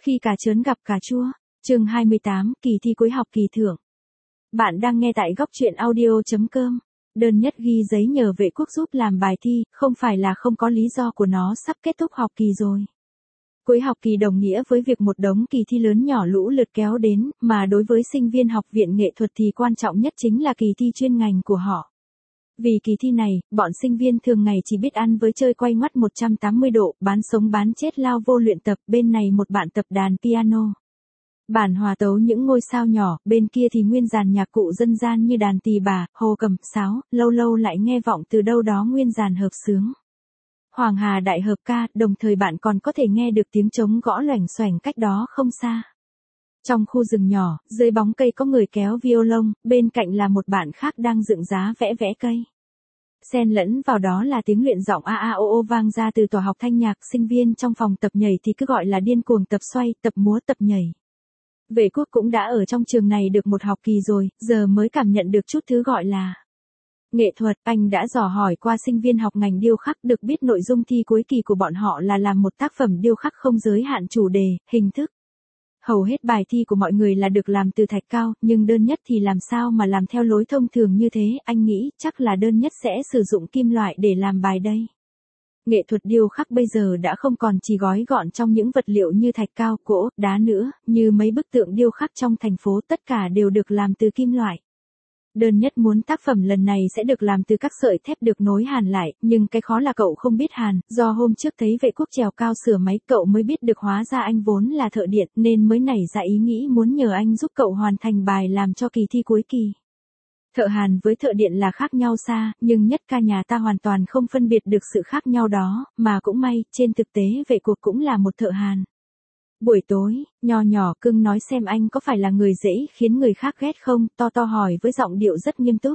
Khi cà chớn gặp cà chua, chương 28, kỳ thi cuối học kỳ thưởng. Bạn đang nghe tại góc truyện audio.com. Đơn Nhất ghi giấy nhờ vệ quốc giúp làm bài thi, không phải là không có lý do của nó sắp kết thúc học kỳ rồi. Cuối học kỳ đồng nghĩa với việc một đống kỳ thi lớn nhỏ lũ lượt kéo đến, mà đối với sinh viên học viện nghệ thuật thì quan trọng nhất chính là kỳ thi chuyên ngành của họ. Vì kỳ thi này, bọn sinh viên thường ngày chỉ biết ăn với chơi quay ngoắt 180 độ, bán sống bán chết lao vô luyện tập, bên này một bạn tập đàn piano. Bản hòa tấu những ngôi sao nhỏ, bên kia thì nguyên dàn nhạc cụ dân gian như đàn tỳ bà, hồ cầm, sáo, lâu lâu lại nghe vọng từ đâu đó nguyên dàn hợp xướng. Hoàng Hà đại hợp ca, đồng thời bạn còn có thể nghe được tiếng trống gõ loẻng xoẻng cách đó không xa. Trong khu rừng nhỏ, dưới bóng cây có người kéo violon, bên cạnh là một bạn khác đang dựng giá vẽ cây. Xen lẫn vào đó là tiếng luyện giọng a a o o vang ra từ tòa học thanh nhạc, sinh viên trong phòng tập nhảy thì cứ gọi là điên cuồng tập xoay, tập múa, tập nhảy. Vệ quốc cũng đã ở trong trường này được một học kỳ rồi, giờ mới cảm nhận được chút thứ gọi là nghệ thuật. Anh đã dò hỏi qua sinh viên học ngành điêu khắc, được biết nội dung thi cuối kỳ của bọn họ là làm một tác phẩm điêu khắc không giới hạn chủ đề, hình thức. Hầu hết bài thi của mọi người là được làm từ thạch cao, nhưng Đơn Nhất thì làm sao mà làm theo lối thông thường như thế, anh nghĩ chắc là Đơn Nhất sẽ sử dụng kim loại để làm bài đây. Nghệ thuật điêu khắc bây giờ đã không còn chỉ gói gọn trong những vật liệu như thạch cao, gỗ, đá nữa, như mấy bức tượng điêu khắc trong thành phố tất cả đều được làm từ kim loại. Đơn Nhất muốn tác phẩm lần này sẽ được làm từ các sợi thép được nối hàn lại, nhưng cái khó là cậu không biết hàn, do hôm trước thấy vệ quốc trèo cao sửa máy cậu mới biết được hóa ra anh vốn là thợ điện nên mới nảy ra ý nghĩ muốn nhờ anh giúp cậu hoàn thành bài làm cho kỳ thi cuối kỳ. Thợ hàn với thợ điện là khác nhau xa, nhưng Nhất ca nhà ta hoàn toàn không phân biệt được sự khác nhau đó, mà cũng may, trên thực tế vệ cuộc cũng là một thợ hàn. Buổi tối, Nho Nhỏ Cưng nói xem anh có phải là người dễ khiến người khác ghét không, To To hỏi với giọng điệu rất nghiêm túc.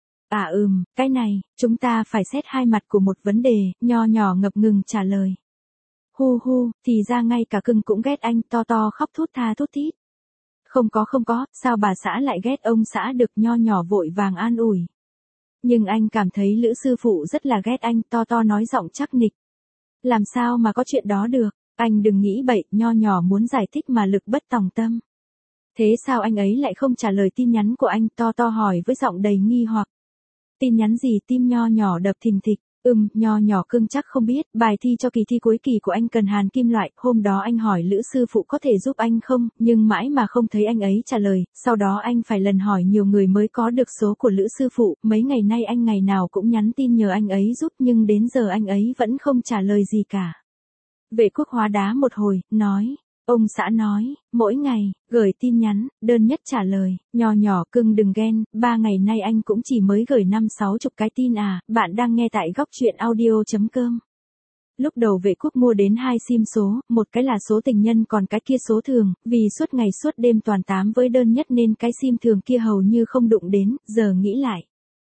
Cái này, chúng ta phải xét hai mặt của một vấn đề, Nho Nhỏ ngập ngừng trả lời. Hu, thì ra ngay cả Cưng cũng ghét anh, To To khóc thút tha thút thít. Không có, sao bà xã lại ghét ông xã được, Nho Nhỏ vội vàng an ủi. Nhưng anh cảm thấy Lữ sư phụ rất là ghét anh, To To nói giọng chắc nịch. Làm sao mà có chuyện đó được? Anh đừng nghĩ bậy, Nho Nhỏ muốn giải thích mà lực bất tòng tâm. Thế sao anh ấy lại không trả lời tin nhắn của anh, To To hỏi với giọng đầy nghi hoặc. Tin nhắn gì? Tim Nho Nhỏ đập thình thịch. Nho Nhỏ Cưng chắc không biết, bài thi cho kỳ thi cuối kỳ của anh cần hàn kim loại, hôm đó anh hỏi Lữ sư phụ có thể giúp anh không, nhưng mãi mà không thấy anh ấy trả lời, sau đó anh phải lần hỏi nhiều người mới có được số của Lữ sư phụ, mấy ngày nay anh ngày nào cũng nhắn tin nhờ anh ấy giúp nhưng đến giờ anh ấy vẫn không trả lời gì cả. Vệ quốc hóa đá một hồi, nói. Ông xã nói, mỗi ngày, gửi tin nhắn, Đơn Nhất trả lời, Nho Nhỏ Cưng đừng ghen, 3 ngày nay anh cũng chỉ mới gửi 50-60 cái tin à, bạn đang nghe tại góc truyện audio.com. Lúc đầu vệ quốc mua đến 2 sim số, một cái là số tình nhân còn cái kia số thường, vì suốt ngày suốt đêm toàn tám với Đơn Nhất nên cái sim thường kia hầu như không đụng đến, giờ nghĩ lại.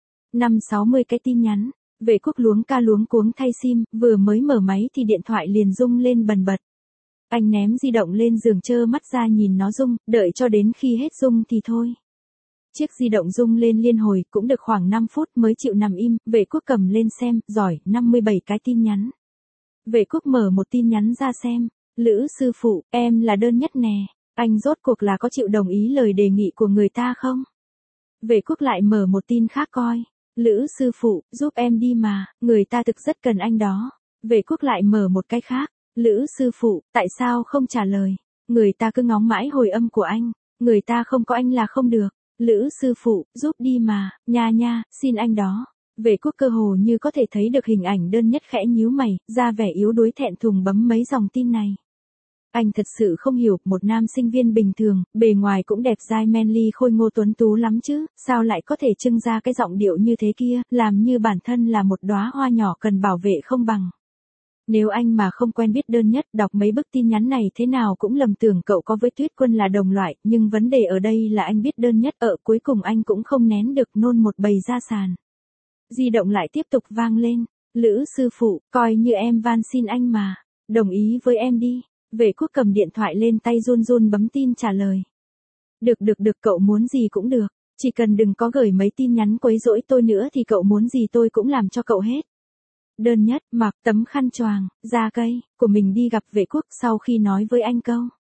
50-60 cái tin nhắn, vệ quốc luống ca luống cuống thay sim, vừa mới mở máy thì điện thoại liền rung lên bần bật. Anh ném di động lên giường trơ mắt ra nhìn nó rung, đợi cho đến khi hết rung thì thôi. Chiếc di động rung lên liên hồi, cũng được khoảng 5 phút mới chịu nằm im, vệ quốc cầm lên xem, giỏi, 57 cái tin nhắn. Vệ quốc mở một tin nhắn ra xem, Lữ sư phụ, em là Đơn Nhất nè, anh rốt cuộc là có chịu đồng ý lời đề nghị của người ta không? Vệ quốc lại mở một tin khác coi, Lữ sư phụ, giúp em đi mà, người ta thực rất cần anh đó. Vệ quốc lại mở một cái khác. Lữ sư phụ, tại sao không trả lời? Người ta cứ ngóng mãi hồi âm của anh, người ta không có anh là không được. Lữ sư phụ, giúp đi mà, nha, xin anh đó. Vệ quốc cơ hồ như có thể thấy được hình ảnh Đơn Nhất khẽ nhíu mày, ra vẻ yếu đuối thẹn thùng bấm mấy dòng tin này. Anh thật sự không hiểu, một nam sinh viên bình thường, bề ngoài cũng đẹp dai manly khôi ngô tuấn tú lắm chứ, sao lại có thể trưng ra cái giọng điệu như thế kia, làm như bản thân là một đóa hoa nhỏ cần bảo vệ không bằng. Nếu anh mà không quen biết Đơn Nhất, đọc mấy bức tin nhắn này thế nào cũng lầm tưởng cậu có với Tuyết Quân là đồng loại, nhưng vấn đề ở đây là anh biết Đơn Nhất, cuối cùng anh cũng không nén được nôn một bầy ra sàn. Di động lại tiếp tục vang lên, Lữ sư phụ, coi như em van xin anh mà, đồng ý với em đi. Vệ quốc cầm điện thoại lên tay run run bấm tin trả lời. Được, cậu muốn gì cũng được, chỉ cần đừng có gửi mấy tin nhắn quấy rỗi tôi nữa thì cậu muốn gì tôi cũng làm cho cậu hết. Đơn Nhất mặc tấm khăn choàng, ra cây của mình đi gặp vệ quốc sau khi nói với anh câu.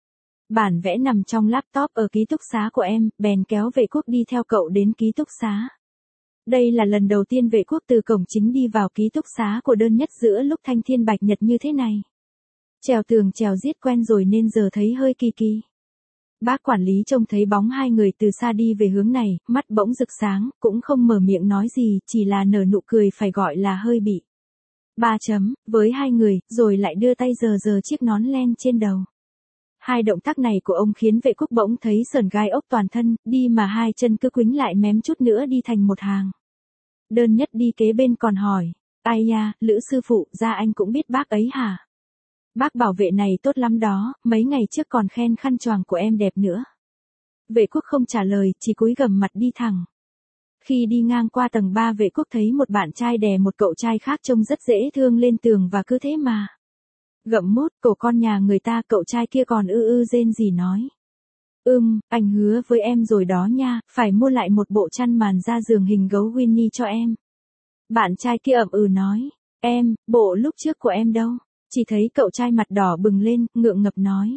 Bản vẽ nằm trong laptop ở ký túc xá của em, bèn kéo vệ quốc đi theo cậu đến ký túc xá. Đây là lần đầu tiên vệ quốc từ cổng chính đi vào ký túc xá của đơn nhất giữa lúc thanh thiên bạch nhật như thế này. Trèo tường trèo giết quen rồi nên giờ thấy hơi kỳ kỳ. Bác quản lý trông thấy bóng hai người từ xa đi về hướng này, mắt bỗng rực sáng, cũng không mở miệng nói gì, chỉ là nở nụ cười phải gọi là hơi bị. Với hai người, rồi lại đưa tay giơ chiếc nón len trên đầu. Hai động tác này của ông khiến vệ quốc bỗng thấy sởn gai ốc toàn thân, đi mà hai chân cứ quĩnh lại mém chút nữa đi thành một hàng. Đơn nhất đi kế bên còn hỏi, ai nha, Lữ sư phụ, ra anh cũng biết bác ấy hả? Bác bảo vệ này tốt lắm đó, mấy ngày trước còn khen khăn choàng của em đẹp nữa. Vệ quốc không trả lời, chỉ cúi gằm mặt đi thẳng. Khi đi ngang qua tầng 3 vệ quốc thấy một bạn trai đè một cậu trai khác trông rất dễ thương lên tường và cứ thế mà. Gậm mút, cổ con nhà người ta, cậu trai kia còn rên gì nói. Anh hứa với em rồi đó nha, phải mua lại một bộ chăn màn ra giường hình gấu Winnie cho em. Bạn trai kia nói, bộ lúc trước của em đâu? Chỉ thấy cậu trai mặt đỏ bừng lên, ngượng ngập nói.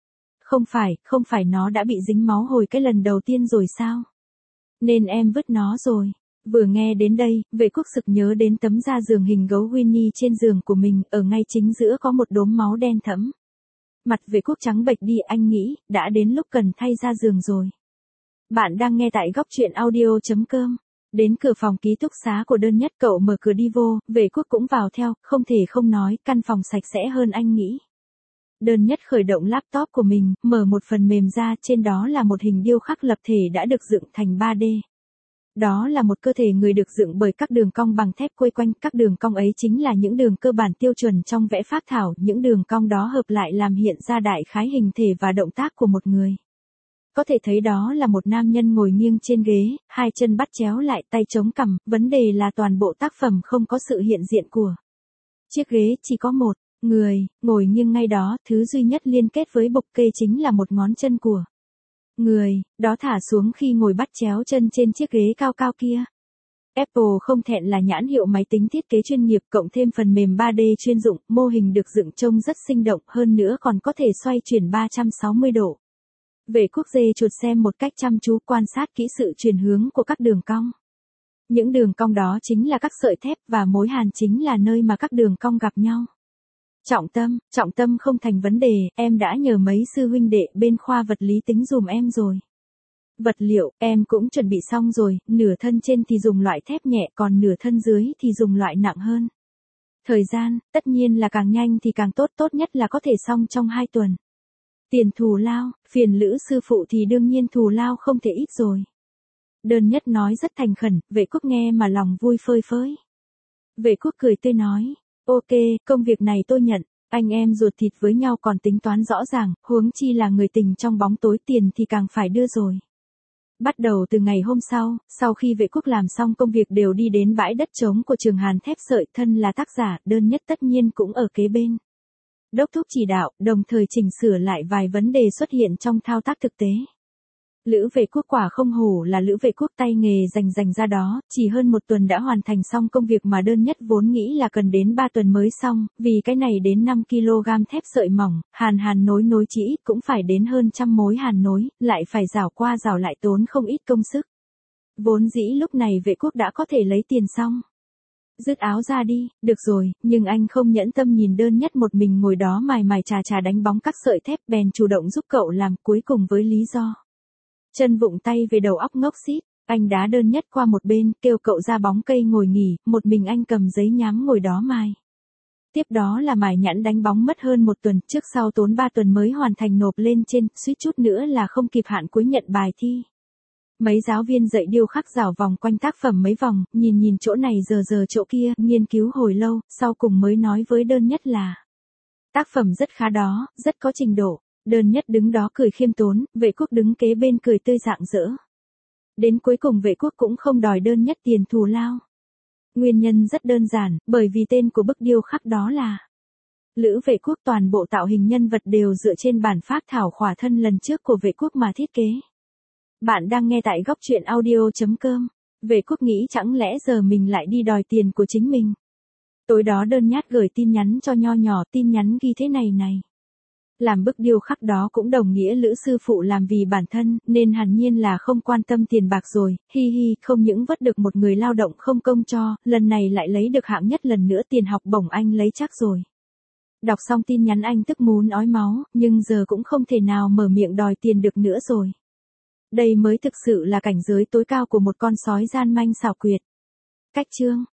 Không phải nó đã bị dính máu hồi cái lần đầu tiên rồi sao? Nên em vứt nó rồi. Vừa nghe đến đây, vệ quốc sực nhớ đến tấm da giường hình gấu Winnie trên giường của mình, ở ngay chính giữa có một đốm máu đen thẫm. Mặt vệ quốc trắng bệch đi, anh nghĩ, đã đến lúc cần thay da giường rồi. Bạn đang nghe tại góc truyện audio.com. Đến cửa phòng ký túc xá của đơn nhất, cậu mở cửa đi vô, vệ quốc cũng vào theo, không thể không nói, căn phòng sạch sẽ hơn anh nghĩ. Đơn nhất khởi động laptop của mình, mở một phần mềm ra, trên đó là một hình điêu khắc lập thể đã được dựng thành 3D. Đó là một cơ thể người được dựng bởi các đường cong bằng thép quây quanh, các đường cong ấy chính là những đường cơ bản tiêu chuẩn trong vẽ phác thảo, những đường cong đó hợp lại làm hiện ra đại khái hình thể và động tác của một người. Có thể thấy đó là một nam nhân ngồi nghiêng trên ghế, hai chân bắt chéo lại, tay chống cằm, vấn đề là toàn bộ tác phẩm không có sự hiện diện của chiếc ghế, chỉ có một người ngồi nghiêng ngay đó, thứ duy nhất liên kết với bục kê chính là một ngón chân của người đó thả xuống khi ngồi bắt chéo chân trên chiếc ghế cao cao kia. Apple không thẹn là nhãn hiệu máy tính thiết kế chuyên nghiệp, cộng thêm phần mềm 3D chuyên dụng, mô hình được dựng trông rất sinh động, hơn nữa còn có thể xoay chuyển 360 độ. Vệ quốc dê chuột xem một cách chăm chú, quan sát kỹ sự chuyển hướng của các đường cong. Những đường cong đó chính là các sợi thép, và mối hàn chính là nơi mà các đường cong gặp nhau. Trọng tâm không thành vấn đề, em đã nhờ mấy sư huynh đệ bên khoa vật lý tính dùm em rồi. Vật liệu, em cũng chuẩn bị xong rồi, nửa thân trên thì dùng loại thép nhẹ, còn nửa thân dưới thì dùng loại nặng hơn. Thời gian, tất nhiên là càng nhanh thì càng tốt, tốt nhất là có thể xong trong 2 tuần. Tiền thù lao, phiền Lữ sư phụ thì đương nhiên thù lao không thể ít rồi. Đơn nhất nói rất thành khẩn, vệ quốc nghe mà lòng vui phơi phới. Vệ quốc cười tươi nói, ok, công việc này tôi nhận, anh em ruột thịt với nhau còn tính toán rõ ràng, huống chi là người tình trong bóng tối, tiền thì càng phải đưa rồi. Bắt đầu từ ngày hôm sau khi vệ quốc làm xong công việc đều đi đến bãi đất trống của trường Hàn thép sợi, thân là tác giả, đơn nhất tất nhiên cũng ở kế bên. Đốc thúc chỉ đạo, đồng thời chỉnh sửa lại vài vấn đề xuất hiện trong thao tác thực tế. Lữ vệ quốc quả không hổ là Lữ vệ quốc, tay nghề rành ra đó, chỉ hơn 1 tuần đã hoàn thành xong công việc mà đơn nhất vốn nghĩ là cần đến 3 tuần mới xong, vì cái này đến 5 kg thép sợi mỏng, hàn nối chỉ ít cũng phải đến hơn 100 mối hàn nối, lại phải rảo qua rảo lại tốn không ít công sức. Vốn dĩ lúc này vệ quốc đã có thể lấy tiền xong. Dứt áo ra đi, được rồi, nhưng anh không nhẫn tâm nhìn đơn nhất một mình ngồi đó mài chà đánh bóng các sợi thép, bèn chủ động giúp cậu làm, cuối cùng với lý do chân vụng tay về đầu óc ngốc xít, anh đá đơn nhất qua một bên, kêu cậu ra bóng cây ngồi nghỉ, một mình anh cầm giấy nhám ngồi đó mài. Tiếp đó là mài nhẵn đánh bóng mất hơn 1 tuần, trước sau tốn 3 tuần mới hoàn thành nộp lên trên, suýt chút nữa là không kịp hạn cuối nhận bài thi. Mấy giáo viên dạy điêu khắc rảo vòng quanh tác phẩm mấy vòng, nhìn chỗ này giờ chỗ kia, nghiên cứu hồi lâu, sau cùng mới nói với đơn nhất là tác phẩm rất khá đó, rất có trình độ. Đơn nhất đứng đó cười khiêm tốn, vệ quốc đứng kế bên cười tươi rạng rỡ. Đến cuối cùng vệ quốc cũng không đòi đơn nhất tiền thù lao. Nguyên nhân rất đơn giản, bởi vì tên của bức điêu khắc đó là Lữ vệ quốc, toàn bộ tạo hình nhân vật đều dựa trên bản phác thảo khỏa thân lần trước của vệ quốc mà thiết kế. Bạn đang nghe tại góc truyện audio.com. Vệ quốc nghĩ chẳng lẽ giờ mình lại đi đòi tiền của chính mình. Tối đó đơn nhát gửi tin nhắn cho nho nhỏ, tin nhắn ghi thế này này. Làm bức điêu khắc đó cũng đồng nghĩa Lữ sư phụ làm vì bản thân, nên hẳn nhiên là không quan tâm tiền bạc rồi, hi hi, không những vớt được một người lao động không công cho, lần này lại lấy được hạng nhất lần nữa, tiền học bổng anh lấy chắc rồi. Đọc xong tin nhắn anh tức muốn ói máu, nhưng giờ cũng không thể nào mở miệng đòi tiền được nữa rồi. Đây mới thực sự là cảnh giới tối cao của một con sói gian manh xảo quyệt. Cách chương